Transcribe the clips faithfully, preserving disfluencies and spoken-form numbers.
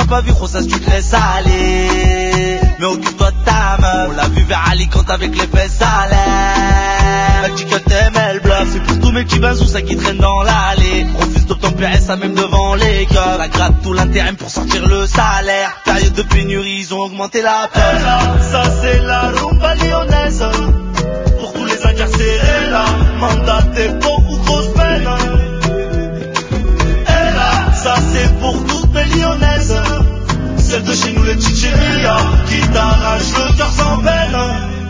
pas vu, gros, ça se très salé. Mais occupe-toi de ta meuf. On l'a vu vers Alicante avec les fesses à l'air. Elle dit que t'aimes, elle bluffe. C'est pour tous mes petits bazous, ça qui traînent dans l'allée. Refuse d'obtempérer ça même devant les keufs. La gratte tout l'intérim pour sortir le salaire. Période de pénurie, ils ont augmenté la peine. Ça c'est la rumba lyonnaise. Pour tous les incarcérés là, mandaté pour ou grosse peine. Et là, ça c'est pour toutes mes lyonnaises. Celle de chez nous les Tchétchénia, qui t'arrache le cœur sans peine.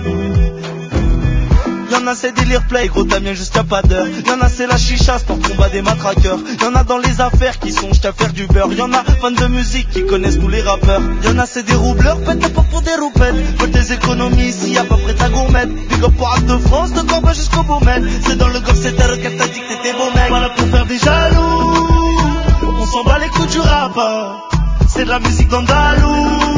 Y'en a c'est délire play, gros t'as bien juste y'a pas d'heure. Y'en a c'est la chicha, sport combat des matraqueurs. Y'en a dans les affaires qui sont j't'à faire du beurre. Y'en a fans de musique qui connaissent tous les rappeurs. Y'en a c'est des roubleurs, pète ta porte pour des roupettes. Veulent des économies ici y'a pas près ta gourmette. Big up pour Acte de France, de Corbeil jusqu'au Beaumet. C'est dans le golf c'est terre qu'elle t'a dit que t'étais beau mec. Voilà pour faire des jaloux. On s'en bat les coups du rap. C'est de la musique d'Andalou.